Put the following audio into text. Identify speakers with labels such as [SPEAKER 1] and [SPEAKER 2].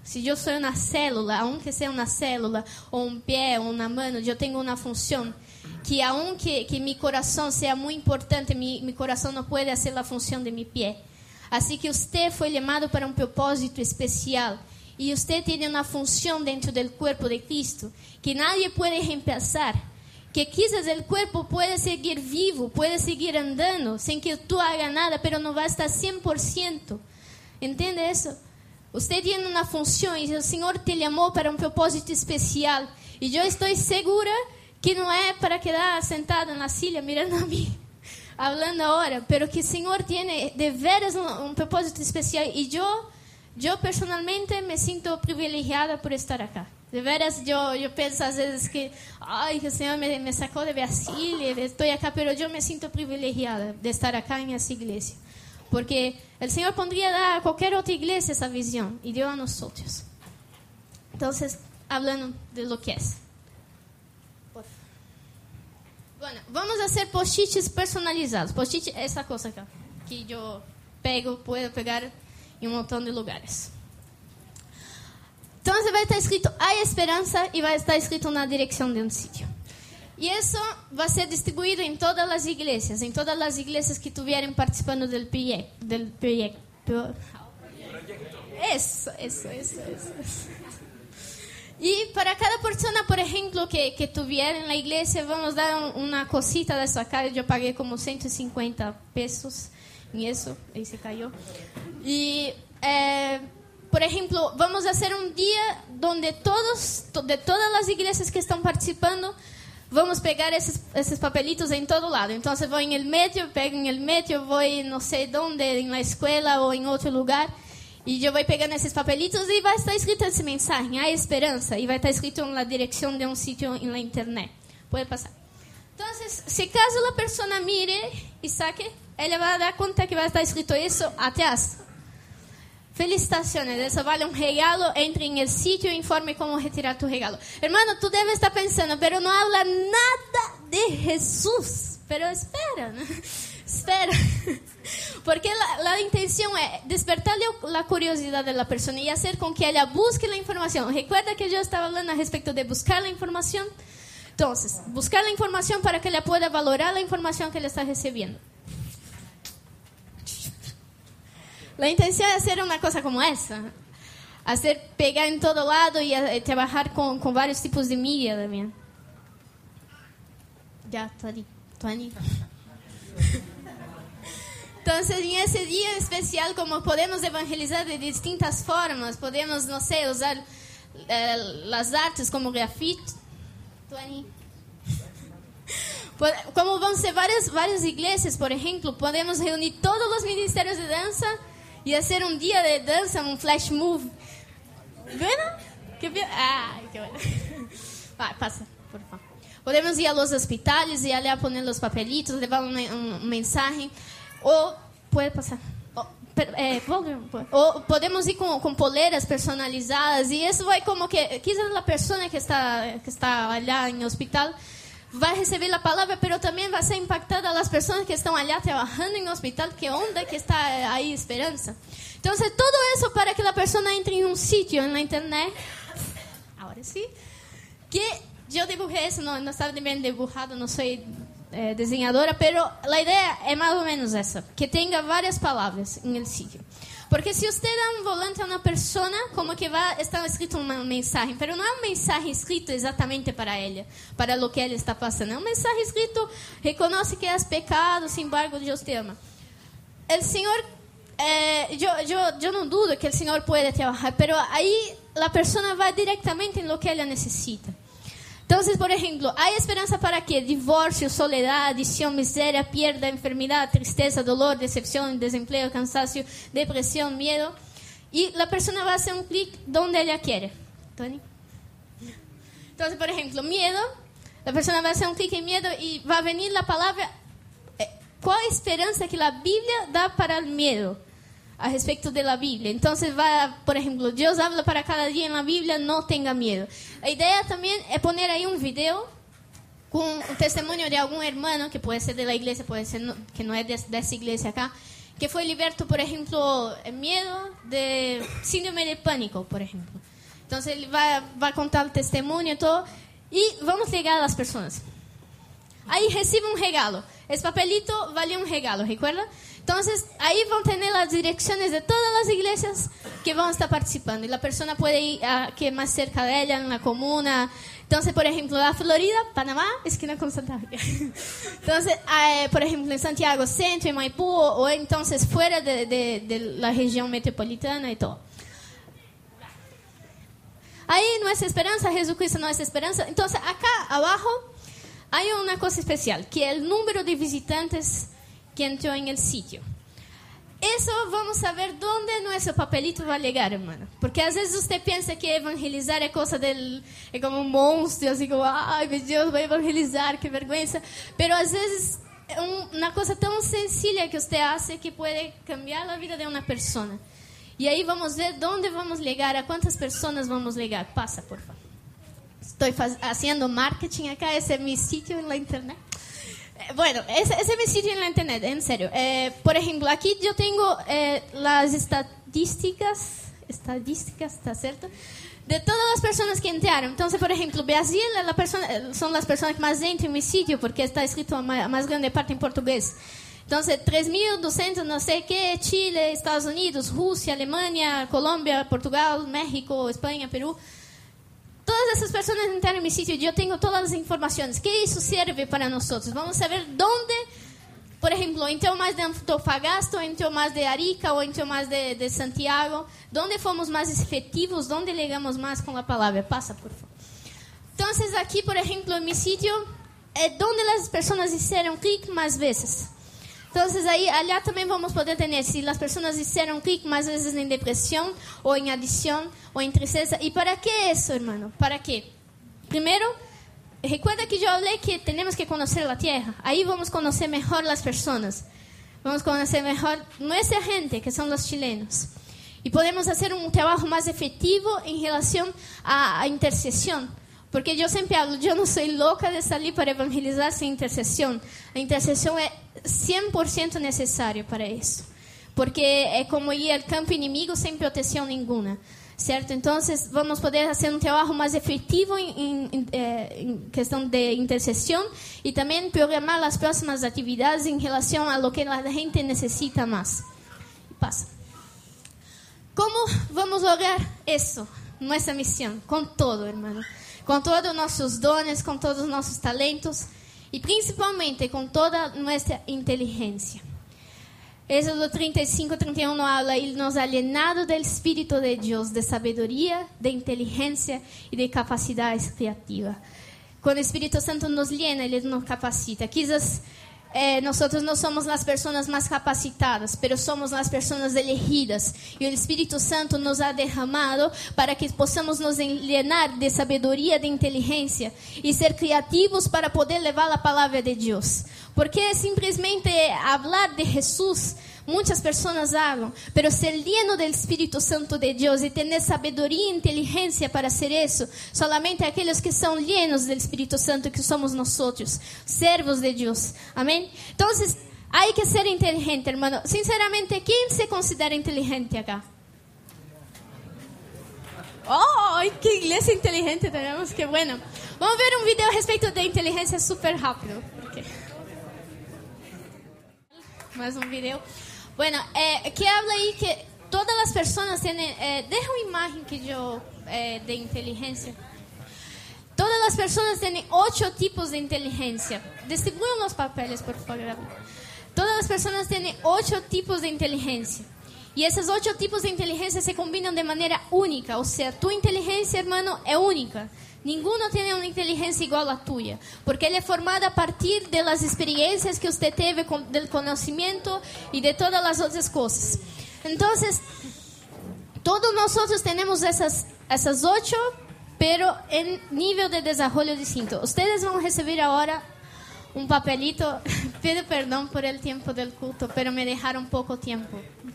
[SPEAKER 1] Si yo soy una célula, aunque sea una célula, o un pie, o una mano, yo tengo una función que aunque mi corazón sea muy importante, mi corazón no puede hacer la función de mi pie. Así que usted fue llamado para un propósito especial. Y usted tiene una función dentro del cuerpo de Cristo que nadie puede reemplazar. Que quizás el cuerpo puede seguir vivo, puede seguir andando sin que tú hagas nada, pero no va a estar 100%. ¿Entiende eso? Usted tiene una función y el Señor te llamó para un propósito especial. Y yo estoy segura que no es para quedar sentado en la silla mirando a mí, hablando ahora, pero que el Señor tiene de veras un propósito especial. Y yo personalmente me siento privilegiada por estar acá. De veras, yo pienso a veces que el Señor me sacó de Brasil y estoy acá, pero yo me siento privilegiada de estar acá en esa iglesia. Porque el Señor podría dar a cualquier otra iglesia esa visión y dio a nosotros. Entonces, hablando de lo que es. Bueno, vamos a hacer post-its personalizados. Post-it es esa cosa acá, que yo puedo pegar en un montón de lugares. Entonces va a estar escrito hay esperanza y va a estar escrito una dirección de un sitio. Y eso va a ser distribuido en todas las iglesias que estuvieran participando del proyecto. Eso. Y para cada persona, por ejemplo, que tuviera en la iglesia, vamos a dar una cosita de esa acá. Yo pagué como 150 pesos en eso, ahí se cayó. Y, por ejemplo, vamos a hacer un día donde de todas las iglesias que están participando, vamos a pegar esos papelitos en todo lado. Entonces voy en el metro, pego en el metro, voy no sé dónde, en la escuela o en otro lugar. Y yo voy pegando esos papelitos y va a estar escrito ese mensaje, hay esperanza. Y va a estar escrito en la dirección de un sitio en la internet. Puede pasar. Entonces, si acaso la persona mire y saque, ella va a dar cuenta que va a estar escrito eso atrás. Felicitaciones, eso vale un regalo, entre en el sitio e informe cómo retirar tu regalo. Hermano, tú debes estar pensando, pero no habla nada de Jesús. Pero espera, ¿no? Espera. Porque la intención es despertarle la curiosidad de la persona y hacer con que ella busque la información. Recuerda que yo estaba hablando al respecto de buscar la información. Entonces, buscar la información para que ella pueda valorar la información que ella está recibiendo. La intención es hacer una cosa como esa. Pegar en todo lado y trabajar con varios tipos de media también. Ya, Tony. Entonces, en ese día especial, como podemos evangelizar de distintas formas, podemos, no sé, usar las artes como grafite. Como vamos a ser varias iglesias, por ejemplo, podemos reunir todos los ministerios de danza y hacer un día de danza, un flash move. ¿Bueno? ¿Qué bien? ¡Ay, qué bueno! Pasa, por favor. Podemos ir a los hospitales y allá poner los papelitos, llevar un mensaje. O puede pasar. O podemos ir con poleras personalizadas. Y eso va como que quizás la persona que está allá en el hospital va a recibir la palabra, pero también va a ser impactada a las personas que están allá trabajando en el hospital. ¿Qué onda que está ahí esperanza? Entonces, todo eso para que la persona entre en un sitio en la internet. Ahora sí. Que yo dibujé eso, no estaba bien dibujado, no soy diseñadora, pero la idea es más o menos esa, que tenga varias palabras en el sitio. Porque si usted da un volante a una persona, como que va a estar escrito un mensaje, pero no es un mensaje escrito exactamente para ella, para lo que ella está pasando. Es un mensaje escrito, reconoce que es pecado, sin embargo, Dios te ama. El Señor, yo no dudo que el Señor puede trabajar, pero ahí la persona va directamente en lo que ella necesita. Entonces, por ejemplo, hay esperanza para que divorcio, soledad, adicción, miseria, pierda, enfermedad, tristeza, dolor, decepción, desempleo, cansancio, depresión, miedo. Y la persona va a hacer un clic donde ella quiere. ¿Tony? Entonces, por ejemplo, miedo. La persona va a hacer un clic en miedo y va a venir la palabra. ¿Cuál esperanza que la Biblia da para el miedo? A respecto de la Biblia. Entonces por ejemplo, Dios habla para cada día en la Biblia, no tenga miedo. La idea también es poner ahí un video con un testimonio de algún hermano, que puede ser de la iglesia, puede ser que no es de esa iglesia acá, que foi liberto, por exemplo, medo de síndrome de pânico, por exemplo. Então, ele vai contar o testemunho e todo, e vamos ligar às pessoas. Aí recebe um regalo. Esse papelito vale um regalo, recuerda? Então, aí vão ter as direções de todas as igrejas que vão estar participando. E a pessoa pode ir a que mais cerca dela, na comuna. Então, por exemplo, na Florida, Panamá, esquina com Santa Maria. Então, por exemplo, em Santiago Centro, em Maipú, ou então fora da região metropolitana e todo. Aí, Nuestra Esperança, Jesucristo Nuestra Esperança. Então, acá abaixo, há uma coisa especial, que é o número de visitantes que entrou en el sitio. Eso vamos a ver dónde nuestro papelito va a llegar, hermano. Porque a veces usted piensa que evangelizar es cosa es como un monstruo, así como, ay, mi Dios, voy a evangelizar, qué vergüenza. Pero a veces es una cosa tan sencilla que usted hace que puede cambiar la vida de una persona. Y ahí vamos a ver dónde vamos a llegar, a cuántas personas vamos a llegar. Pasa, por favor. Estoy haciendo marketing acá, ese es mi sitio en la internet. Bueno, ese es mi sitio en la internet, en serio. Por ejemplo, aquí yo tengo las estadísticas, ¿está cierto? De todas las personas que entraron. Entonces, por ejemplo, Brasil son las personas que más entran en mi sitio porque está escrito a más grande parte en portugués. Entonces, 3.200, no sé qué, Chile, Estados Unidos, Rusia, Alemania, Colombia, Portugal, México, España, Perú. Todas essas pessoas entraram em meu sítio e eu tenho todas as informações. Que isso serve para nós? Vamos saber onde, por exemplo, entrou mais de Antofagasta, ou entrou mais de Arica, ou entrou mais de Santiago. Onde fomos mais efetivos, onde ligamos mais com a palavra. Passa, por favor. Então, aqui, por exemplo, em meu sítio, é onde as pessoas fizeram clique mais vezes. Então, aí, allá também vamos poder ter, se as pessoas fizeram clique mais vezes em depressão, ou em adição, ou em tristeza. E para que isso, hermano? Para quê? Primeiro, recuerda que eu falei que temos que conhecer a terra. Aí vamos conhecer melhor as pessoas. Vamos conhecer melhor nossa gente, que são os chilenos. E podemos fazer um trabalho mais efetivo em relação à intercessão. Porque eu sempre falo, eu não sou louca de sair para evangelizar sem intercessão. A intercessão é 100% necessária para isso. Porque é como ir ao campo inimigo sem proteção nenhuma. Certo? Então, vamos poder fazer um trabalho mais efetivo em questão de intercessão e também programar as próximas atividades em relação a lo que a gente necessita mais. Passa. Como vamos lograr isso? Nossa missão, com todo, hermano. Com todos os nossos dones, com todos os nossos talentos e principalmente com toda a nossa inteligência. Éxodo 35, 31 habla, Ele nos ha llenado del Espíritu de Dios, de sabedoria, de inteligência e de capacidades criativas. Quando o Espírito Santo nos llena, Ele nos capacita. Quizás nós não somos as pessoas mais capacitadas, mas somos as pessoas elegidas. E o Espírito Santo nos ha derramado para que possamos nos llenar de sabedoria, de inteligência e ser criativos para poder levar a palavra de Deus. Porque simplesmente falar de Jesus, muitas pessoas falam, mas ser lleno do Espírito Santo de Deus e ter sabedoria e inteligência para ser isso, solamente aqueles que são llenos do Espírito Santo, que somos nós, servos de Deus. Amém? Então, há que ser inteligente, hermano. Sinceramente, quem se considera inteligente acá? Oh, que igreja inteligente temos, que bueno. Vamos ver um vídeo a respeito de inteligência super rápido. Okay. Mais um vídeo. Bueno, que habla aí que todas as pessoas têm... deixa uma imagem que eu de inteligência. Todas as pessoas têm 8 tipos de inteligência. Distribuam os papéis, por favor. Todas as pessoas têm 8 tipos de inteligência. E esses 8 tipos de inteligência se combinam de maneira única. Ou seja, tua inteligência, hermano, é única. Ninguno tem uma inteligência igual à tua, porque ela é formada a partir das experiências que você teve, do conhecimento e de todas as outras coisas. Então, todos nós temos essas 8, pero em nível de desenvolvimento distinto. Vocês vão receber agora um papelito. Pido perdão por el tempo del culto, pero me deixaram pouco tempo.